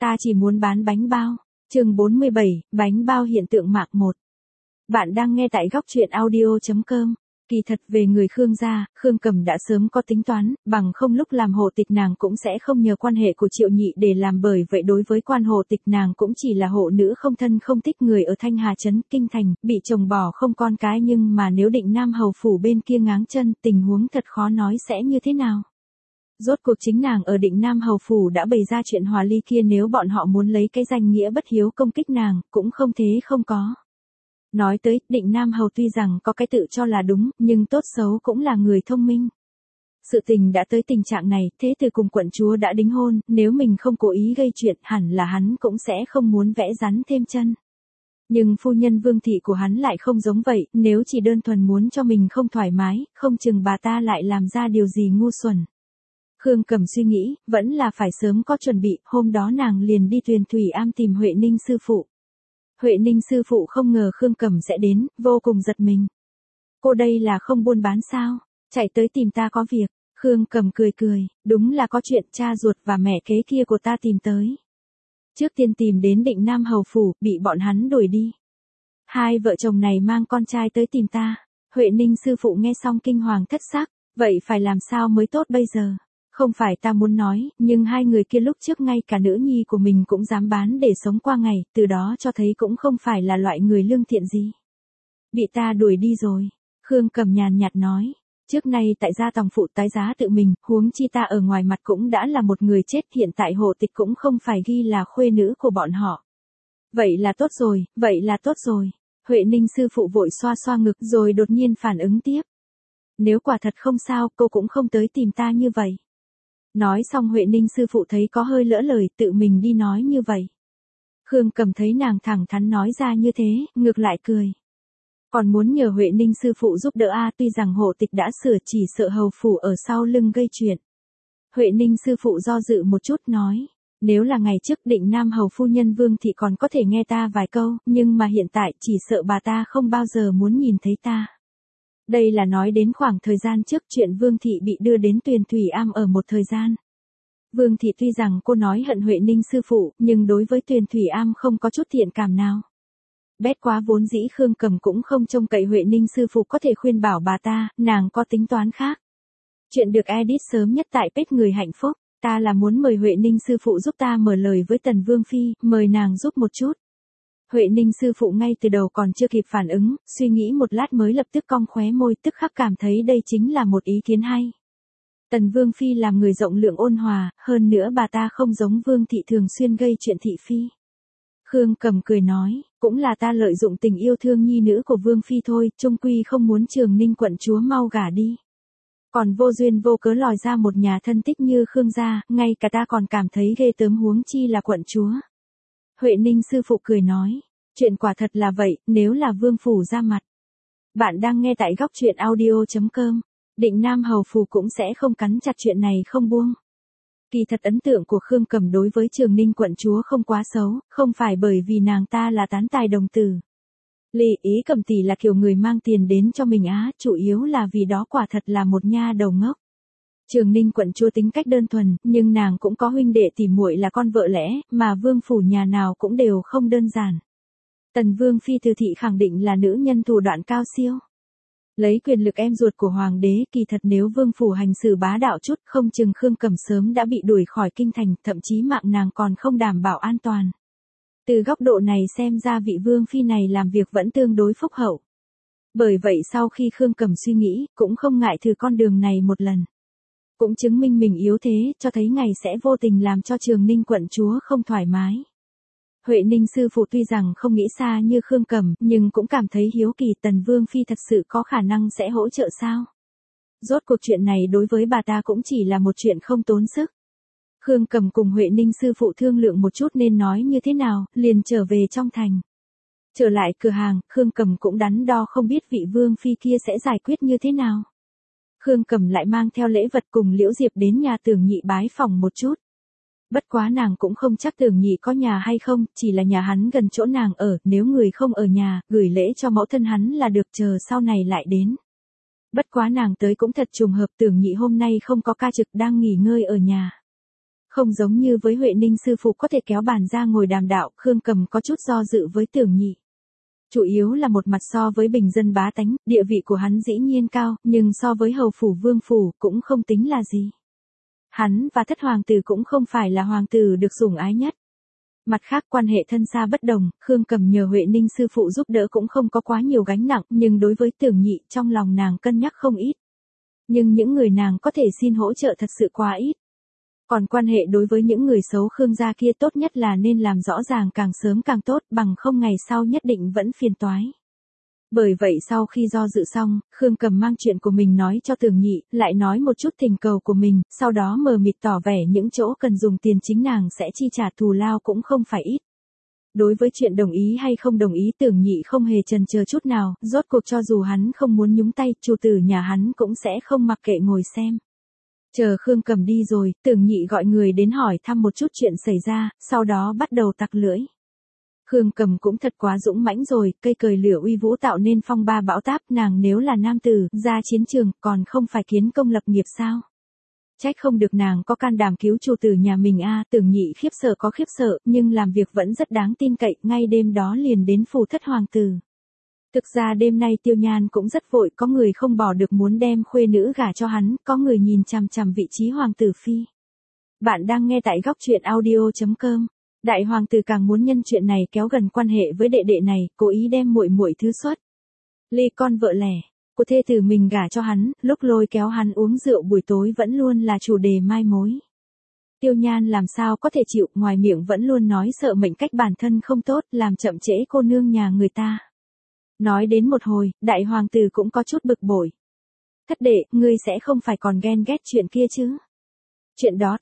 Ta chỉ muốn bán bánh bao. Chương 47, bánh bao hiện tượng mạc 1. Bạn đang nghe tại góc truyện audio.com. Kỳ thật về người Khương gia, Khương Cầm đã sớm có tính toán, bằng không lúc làm hộ tịch nàng cũng sẽ không nhờ quan hệ của Triệu Nhị để làm, bởi vậy đối với quan hộ tịch nàng cũng chỉ là hộ nữ không thân không thích người ở Thanh Hà Trấn, Kinh Thành, bị chồng bỏ không con cái, nhưng mà nếu Định Nam hầu phủ bên kia ngáng chân, tình huống thật khó nói sẽ như thế nào. Rốt cuộc chính nàng ở Định Nam hầu phủ đã bày ra chuyện hòa ly kia, nếu bọn họ muốn lấy cái danh nghĩa bất hiếu công kích nàng, cũng không thế không có. Nói tới, Định Nam hầu tuy rằng có cái tự cho là đúng, nhưng tốt xấu cũng là người thông minh. Sự tình đã tới tình trạng này, thế từ cùng quận chúa đã đính hôn, nếu mình không cố ý gây chuyện, hẳn là hắn cũng sẽ không muốn vẽ rắn thêm chân. Nhưng phu nhân Vương thị của hắn lại không giống vậy, nếu chỉ đơn thuần muốn cho mình không thoải mái, không chừng bà ta lại làm ra điều gì ngu xuẩn. Khương Cầm suy nghĩ, vẫn là phải sớm có chuẩn bị, hôm đó nàng liền đi Tuyền Thủy Am tìm Huệ Ninh sư phụ. Huệ Ninh sư phụ không ngờ Khương Cầm sẽ đến, vô cùng giật mình. Cô đây là không buôn bán sao? Chạy tới tìm ta có việc. Khương Cầm cười cười, đúng là có chuyện, cha ruột và mẹ kế kia của ta tìm tới. Trước tiên tìm đến Định Nam hầu phủ, bị bọn hắn đuổi đi. Hai vợ chồng này mang con trai tới tìm ta. Huệ Ninh sư phụ nghe xong kinh hoàng thất sắc, vậy phải làm sao mới tốt bây giờ? Không phải ta muốn nói, nhưng hai người kia lúc trước ngay cả nữ nhi của mình cũng dám bán để sống qua ngày, từ đó cho thấy cũng không phải là loại người lương thiện gì. Bị ta đuổi đi rồi. Khương Cầm nhàn nhạt nói. Trước nay tại gia tòng phụ tái giá tự mình, huống chi ta ở ngoài mặt cũng đã là một người chết, hiện tại hộ tịch cũng không phải ghi là khuê nữ của bọn họ. Vậy là tốt rồi, vậy là tốt rồi. Huệ Ninh sư phụ vội xoa xoa ngực rồi đột nhiên phản ứng tiếp. Nếu quả thật không sao, cô cũng không tới tìm ta như vậy. Nói xong Huệ Ninh sư phụ thấy có hơi lỡ lời, tự mình đi nói như vậy. Khương Cầm thấy nàng thẳng thắn nói ra như thế, ngược lại cười. Còn muốn nhờ Huệ Ninh sư phụ giúp đỡ tuy rằng hộ tịch đã sửa, chỉ sợ hầu phủ ở sau lưng gây chuyện. Huệ Ninh sư phụ do dự một chút nói, nếu là ngày trước Định Nam hầu phu nhân Vương thị còn có thể nghe ta vài câu, nhưng mà hiện tại chỉ sợ bà ta không bao giờ muốn nhìn thấy ta. Đây là nói đến khoảng thời gian trước chuyện Vương thị bị đưa đến Tuyền Thủy Am ở một thời gian. Vương thị tuy rằng cô nói hận Huệ Ninh sư phụ, nhưng đối với Tuyền Thủy Am không có chút thiện cảm nào. Bét quá vốn dĩ Khương Cầm cũng không trông cậy Huệ Ninh sư phụ có thể khuyên bảo bà ta, nàng có tính toán khác. Chuyện được edit sớm nhất tại page Người Hạnh Phúc, ta là muốn mời Huệ Ninh sư phụ giúp ta mở lời với Tần Vương Phi, mời nàng giúp một chút. Huệ Ninh sư phụ ngay từ đầu còn chưa kịp phản ứng, suy nghĩ một lát mới lập tức cong khóe môi, tức khắc cảm thấy đây chính là một ý kiến hay. Tần Vương Phi làm người rộng lượng ôn hòa, hơn nữa bà ta không giống Vương thị thường xuyên gây chuyện thị phi. Khương Cầm cười nói, cũng là ta lợi dụng tình yêu thương nhi nữ của Vương Phi thôi, chung quy không muốn Trường Ninh quận chúa mau gả đi. Còn vô duyên vô cớ lòi ra một nhà thân tích như Khương gia, ngay cả ta còn cảm thấy ghê tởm, huống chi là quận chúa. Huệ Ninh sư phụ cười nói, chuyện quả thật là vậy, nếu là Vương phủ ra mặt. Bạn đang nghe tại góc truyện audio.com. Định Nam hầu phủ cũng sẽ không cắn chặt chuyện này không buông. Kỳ thật ấn tượng của Khương Cầm đối với Trường Ninh quận chúa không quá xấu, không phải bởi vì nàng ta là tán tài đồng tử. Lý Ý Cầm tỷ là kiểu người mang tiền đến cho mình chủ yếu là vì đó quả thật là một nha đầu ngốc. Trường Ninh quận chúa tính cách đơn thuần, nhưng nàng cũng có huynh đệ tỉ muội là con vợ lẽ, mà vương phủ nhà nào cũng đều không đơn giản. Tần Vương Phi Từ thị khẳng định là nữ nhân thủ đoạn cao siêu. Lấy quyền lực em ruột của hoàng đế, kỳ thật nếu vương phủ hành xử bá đạo chút, không chừng Khương Cầm sớm đã bị đuổi khỏi kinh thành, thậm chí mạng nàng còn không đảm bảo an toàn. Từ góc độ này xem ra vị Vương Phi này làm việc vẫn tương đối phúc hậu. Bởi vậy sau khi Khương Cầm suy nghĩ, cũng không ngại thử con đường này một lần. Cũng chứng minh mình yếu thế, cho thấy ngày sẽ vô tình làm cho Trường Ninh quận chúa không thoải mái. Huệ Ninh sư phụ tuy rằng không nghĩ xa như Khương Cầm, nhưng cũng cảm thấy hiếu kỳ Tần Vương Phi thật sự có khả năng sẽ hỗ trợ sao. Rốt cuộc chuyện này đối với bà ta cũng chỉ là một chuyện không tốn sức. Khương Cầm cùng Huệ Ninh sư phụ thương lượng một chút nên nói như thế nào, liền trở về trong thành. Trở lại cửa hàng, Khương Cầm cũng đắn đo không biết vị Vương Phi kia sẽ giải quyết như thế nào. Khương Cầm lại mang theo lễ vật cùng Liễu Diệp đến nhà Tưởng Nhị bái phỏng một chút. Bất quá nàng cũng không chắc Tưởng Nhị có nhà hay không, chỉ là nhà hắn gần chỗ nàng ở, nếu người không ở nhà, gửi lễ cho mẫu thân hắn là được, chờ sau này lại đến. Bất quá nàng tới cũng thật trùng hợp, Tưởng Nhị hôm nay không có ca trực, đang nghỉ ngơi ở nhà. Không giống như với Huệ Ninh sư phụ có thể kéo bàn ra ngồi đàm đạo, Khương Cầm có chút do dự với Tưởng Nhị. Chủ yếu là một mặt so với bình dân bá tánh, địa vị của hắn dĩ nhiên cao, nhưng so với hầu phủ vương phủ cũng không tính là gì. Hắn và thất hoàng tử cũng không phải là hoàng tử được sủng ái nhất. Mặt khác quan hệ thân xa bất đồng, Khương Cầm nhờ Huệ Ninh sư phụ giúp đỡ cũng không có quá nhiều gánh nặng, nhưng đối với Tưởng Nhị trong lòng nàng cân nhắc không ít. Nhưng những người nàng có thể xin hỗ trợ thật sự quá ít. Còn quan hệ đối với những người xấu Khương gia kia tốt nhất là nên làm rõ ràng càng sớm càng tốt, bằng không ngày sau nhất định vẫn phiền toái. Bởi vậy sau khi do dự xong, Khương Cầm mang chuyện của mình nói cho Tưởng Nhị, lại nói một chút thỉnh cầu của mình, sau đó mờ mịt tỏ vẻ những chỗ cần dùng tiền chính nàng sẽ chi trả thù lao cũng không phải ít. Đối với chuyện đồng ý hay không đồng ý Tưởng Nhị không hề chần chờ chút nào, rốt cuộc cho dù hắn không muốn nhúng tay, chủ tử nhà hắn cũng sẽ không mặc kệ ngồi xem. Chờ Khương Cầm đi rồi, Tưởng Nhị gọi người đến hỏi thăm một chút chuyện xảy ra, sau đó bắt đầu tặc lưỡi. Khương Cầm cũng thật quá dũng mãnh rồi, cây cời lửa uy vũ tạo nên phong ba bão táp, nàng nếu là nam tử, ra chiến trường, còn không phải kiến công lập nghiệp sao? Trách không được nàng có can đảm cứu chủ tử nhà mình a. Tưởng Nhị khiếp sợ có khiếp sợ, nhưng làm việc vẫn rất đáng tin cậy, ngay đêm đó liền đến phủ thất hoàng tử. Thực ra đêm nay Tiêu Nhan cũng rất vội, có người không bỏ được muốn đem khuê nữ gả cho hắn, có người nhìn chằm chằm vị trí hoàng tử phi. Bạn đang nghe tại góc truyện audio.com. Đại hoàng tử càng muốn nhân chuyện này kéo gần quan hệ với đệ đệ này, cố ý đem muội muội thứ xuất ly con vợ lẻ của thê tử mình gả cho hắn, lúc lôi kéo hắn uống rượu buổi tối vẫn luôn là chủ đề mai mối. Tiêu Nhan làm sao có thể chịu, ngoài miệng vẫn luôn nói sợ mệnh cách bản thân không tốt, làm chậm trễ cô nương nhà người ta. Nói đến một hồi, đại hoàng tử cũng có chút bực bội. Thất đệ, ngươi sẽ không phải còn ghen ghét chuyện kia chứ? Chuyện đó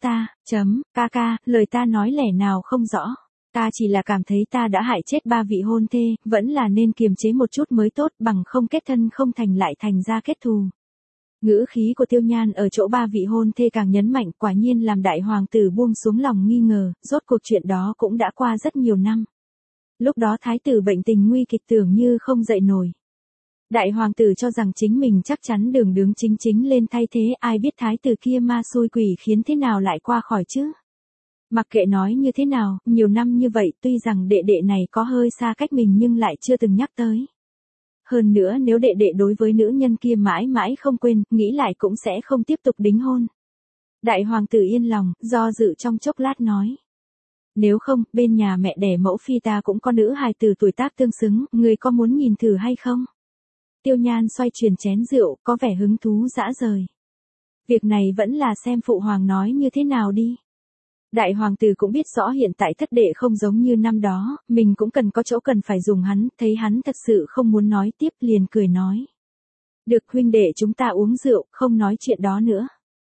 ca, lời ta nói lẻ nào không rõ. Ta chỉ là cảm thấy ta đã hại chết 3 vị hôn thê, vẫn là nên kiềm chế một chút mới tốt, bằng không kết thân không thành lại thành ra kết thù. Ngữ khí của Tiêu Nhan ở chỗ 3 vị hôn thê càng nhấn mạnh, quả nhiên làm đại hoàng tử buông xuống lòng nghi ngờ, rốt cuộc chuyện đó cũng đã qua rất nhiều năm. Lúc đó thái tử bệnh tình nguy kịch tưởng như không dậy nổi. Đại hoàng tử cho rằng chính mình chắc chắn đường chính lên thay thế, ai biết thái tử kia ma xui quỷ khiến thế nào lại qua khỏi chứ. Mặc kệ nói như thế nào, nhiều năm như vậy tuy rằng đệ đệ này có hơi xa cách mình nhưng lại chưa từng nhắc tới. Hơn nữa nếu đệ đệ đối với nữ nhân kia mãi mãi không quên, nghĩ lại cũng sẽ không tiếp tục đính hôn. Đại hoàng tử yên lòng, do dự trong chốc lát nói. Nếu không, bên nhà mẹ đẻ mẫu phi ta cũng có nữ hài tử tuổi tác tương xứng, người có muốn nhìn thử hay không? Tiêu Nhan xoay chuyển chén rượu, có vẻ hứng thú dã rời. Việc này vẫn là xem phụ hoàng nói như thế nào đi. Đại hoàng tử cũng biết rõ hiện tại thất đệ không giống như năm đó, mình cũng cần có chỗ cần phải dùng hắn, thấy hắn thật sự không muốn nói tiếp liền cười nói. Được huynh đệ chúng ta uống rượu, không nói chuyện đó nữa.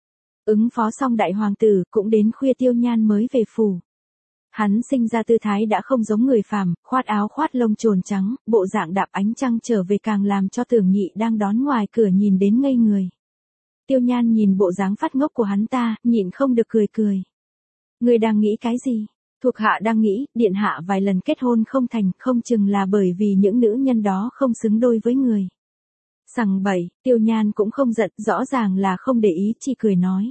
Ứng phó xong đại hoàng tử, cũng đến khuya Tiêu Nhan mới về phủ. Hắn sinh ra tư thái đã không giống người phàm, khoát áo khoát lông trồn trắng, bộ dạng đạp ánh trăng trở về càng làm cho Tưởng Nhị đang đón ngoài cửa nhìn đến ngây người. Tiêu Nhan nhìn bộ dáng phát ngốc của hắn ta, nhịn không được cười. Người đang nghĩ cái gì? Thuộc hạ đang nghĩ, điện hạ vài lần kết hôn không thành, không chừng là bởi vì những nữ nhân đó không xứng đôi với người. Sằng bậy, Tiêu Nhan cũng không giận, rõ ràng là không để ý, chỉ cười nói.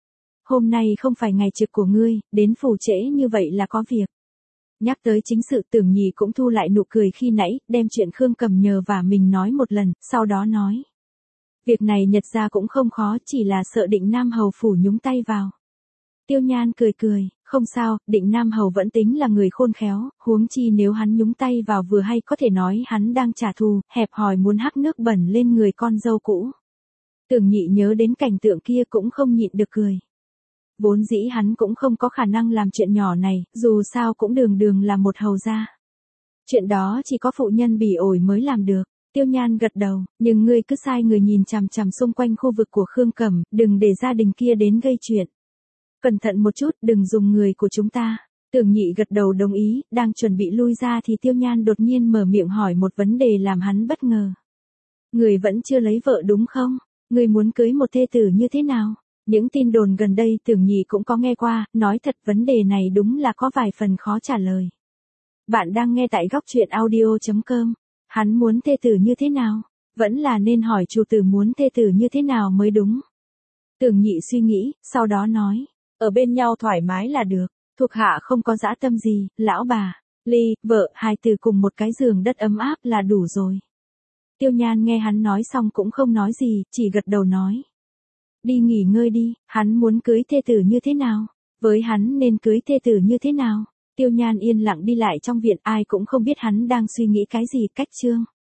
Hôm nay không phải ngày trực của ngươi, đến phủ trễ như vậy là có việc. Nhắc tới chính sự Tưởng Nhị cũng thu lại nụ cười khi nãy, đem chuyện Khương Cầm nhờ và mình nói một lần, sau đó nói. Việc này nhật ra cũng không khó, chỉ là sợ Định Nam Hầu phủ nhúng tay vào. Tiêu Nhan cười, không sao, Định Nam Hầu vẫn tính là người khôn khéo, huống chi nếu hắn nhúng tay vào vừa hay có thể nói hắn đang trả thù, hẹp hòi muốn hắc nước bẩn lên người con dâu cũ. Tưởng Nhị nhớ đến cảnh tượng kia cũng không nhịn được cười. Vốn dĩ hắn cũng không có khả năng làm chuyện nhỏ này, dù sao cũng đường là một hầu gia. Chuyện đó chỉ có phụ nhân bỉ ổi mới làm được. Tiêu Nhan gật đầu, nhưng ngươi cứ sai người nhìn chằm chằm xung quanh khu vực của Khương Cầm, đừng để gia đình kia đến gây chuyện. Cẩn thận một chút, đừng dùng người của chúng ta. Tưởng Nhị gật đầu đồng ý, đang chuẩn bị lui ra thì Tiêu Nhan đột nhiên mở miệng hỏi một vấn đề làm hắn bất ngờ. Người vẫn chưa lấy vợ đúng không? Người muốn cưới một thê tử như thế nào? Những tin đồn gần đây Tưởng Nhị cũng có nghe qua, nói thật vấn đề này đúng là có vài phần khó trả lời. Bạn đang nghe tại góc truyện audio.com. Hắn muốn thê tử như thế nào? Vẫn là nên hỏi chủ tử muốn thê tử như thế nào mới đúng. Tưởng Nhị suy nghĩ, sau đó nói. Ở bên nhau thoải mái là được, thuộc hạ không có dã tâm gì, lão bà, ly, vợ, hai từ cùng một cái giường đất ấm áp là đủ rồi. Tiêu Nhan nghe hắn nói xong cũng không nói gì, chỉ gật đầu nói. Đi nghỉ ngơi đi, hắn muốn cưới thê tử như thế nào? Với hắn nên cưới thê tử như thế nào? Tiêu Nhan yên lặng đi lại trong viện, ai cũng không biết hắn đang suy nghĩ cái gì. Cách chương